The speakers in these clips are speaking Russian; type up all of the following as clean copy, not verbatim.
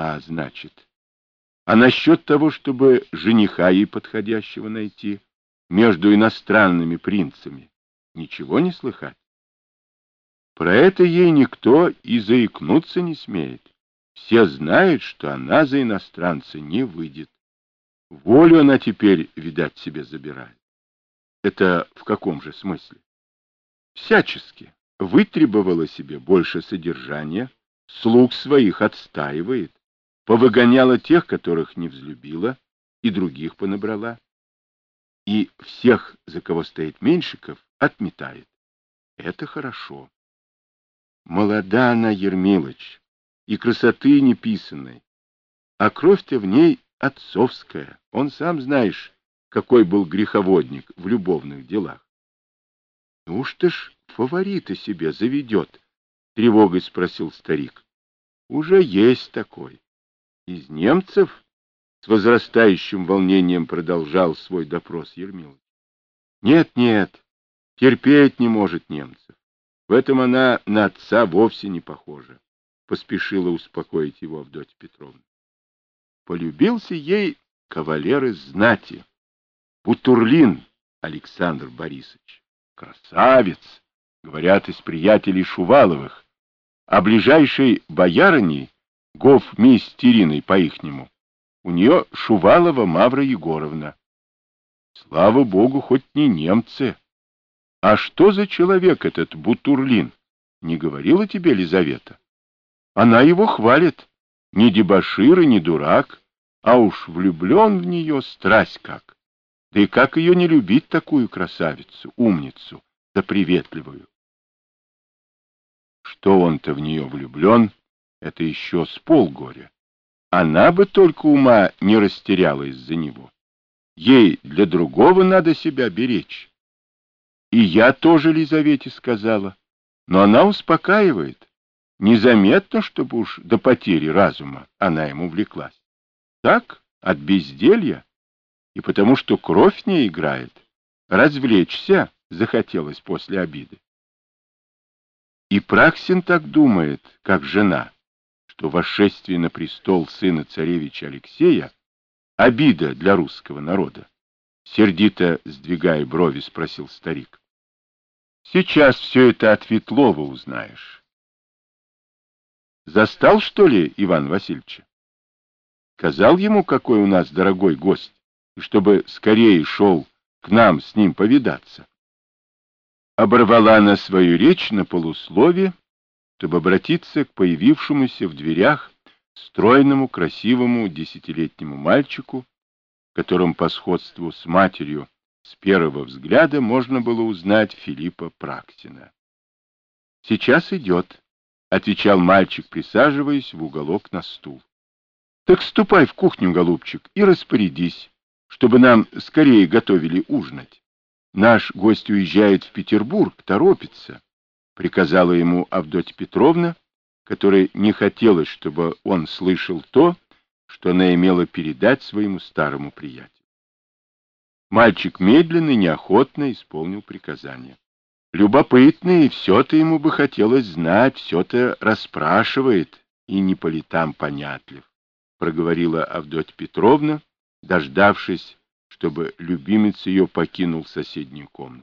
жениха, значит. А насчет того, чтобы жениха ей подходящего найти между иностранными принцами, ничего не слыхать. Про это ей никто и заикнуться не смеет. Все знают, что она за иностранца не выйдет. Волю она теперь, видать, себе забирает. Это в каком же смысле? Всячески. Вытребовала себе больше содержания, слуг своих отстаивает, повыгоняла тех, которых не взлюбила, и других понабрала. И всех, за кого стоит Меньшиков, отметает. Это хорошо. Молода она, Ермилыч, и красоты неписанной, а кровь-то в ней отцовская. Он, сам знаешь, какой был греховодник в любовных делах. Неужто ж фаворита себе заведет? Тревогой спросил старик. Уже есть такой. Из немцев? С возрастающим волнением продолжал свой допрос Ермилович. Нет, нет, терпеть не может немцев. В этом она на отца вовсе не похожа, поспешила успокоить его Авдотья Петровна. Полюбился ей кавалер из знати, Бутурлин Александр Борисович. Красавец, говорят, из приятелей Шуваловых, а ближайшей боярыней, гофмейстериной по-ихнему, у нее Шувалова Мавра Егоровна. Слава богу, хоть не немцы. А что за человек этот Бутурлин? Не говорила тебе Лизавета? Она его хвалит. Ни дебошир и ни дурак, а уж влюблен в нее страсть как. Да и как ее не любить, такую красавицу, умницу, да приветливую? Что он-то в нее влюблен, это еще с полгоря. Она бы только ума не растеряла из-за него. Ей для другого надо себя беречь. И я тоже Лизавете сказала, но она успокаивает. Незаметно, чтобы уж до потери разума она ему влеклась. Так, от безделья, и потому что кровь не играет, развлечься захотелось после обиды. И Праксин так думает, как жена, что восшествие на престол сына царевича Алексея — обида для русского народа. Сердито сдвигая брови, спросил старик. Сейчас все это от Ветлова узнаешь. Застал, что ли, Иван Васильевича? Сказал ему, какой у нас дорогой гость, и чтобы скорее шел к нам с ним повидаться. Оборвала она свою речь на полуслове, чтобы обратиться к появившемуся в дверях стройному, красивому десятилетнему мальчику, в котором по сходству с матерью с первого взгляда можно было узнать Филиппа Праксина. «Сейчас идет», — отвечал мальчик, присаживаясь в уголок на стул. «Так ступай в кухню, голубчик, и распорядись, чтобы нам скорее готовили ужинать. Наш гость уезжает в Петербург, торопится», — приказала ему Авдотья Петровна, которой не хотелось, чтобы он слышал то, что она имела передать своему старому приятелю. Мальчик медленно и неохотно исполнил приказание. Любопытный, и все-то ему бы хотелось знать, все-то расспрашивает, и не по летам понятлив, проговорила Авдотья Петровна, дождавшись, чтобы любимец ее покинул соседнюю комнату.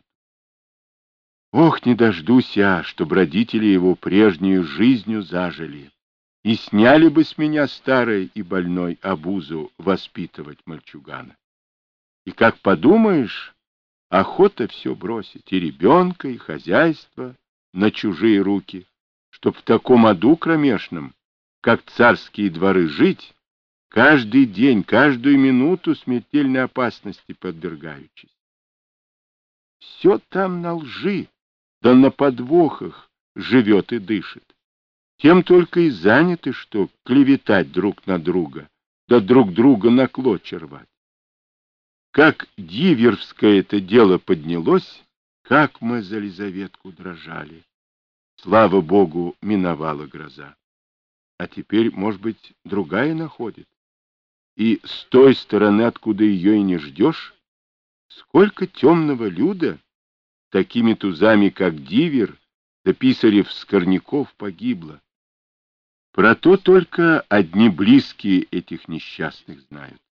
Ох, не дождусь я, чтобы родители его прежнюю жизнью зажили, и сняли бы с меня старой и больной обузу воспитывать мальчугана. И как подумаешь, охота все бросить, и ребенка, и хозяйство на чужие руки, чтоб в таком аду кромешном, как царские дворы, жить, каждый день, каждую минуту смертельной опасности подвергаючись. Все там на лжи, да на подвохах живет и дышит. Тем только и заняты, что клеветать друг на друга, да друг друга на клочья рвать. Как диверское это дело поднялось, как мы за Лизаветку дрожали. Слава Богу, миновала гроза. А теперь, может быть, другая находит. И с той стороны, откуда ее и не ждешь, сколько темного люда такими тузами, как Дивер, да Писарев Скорняков, погибло. Про то только одни близкие этих несчастных знают.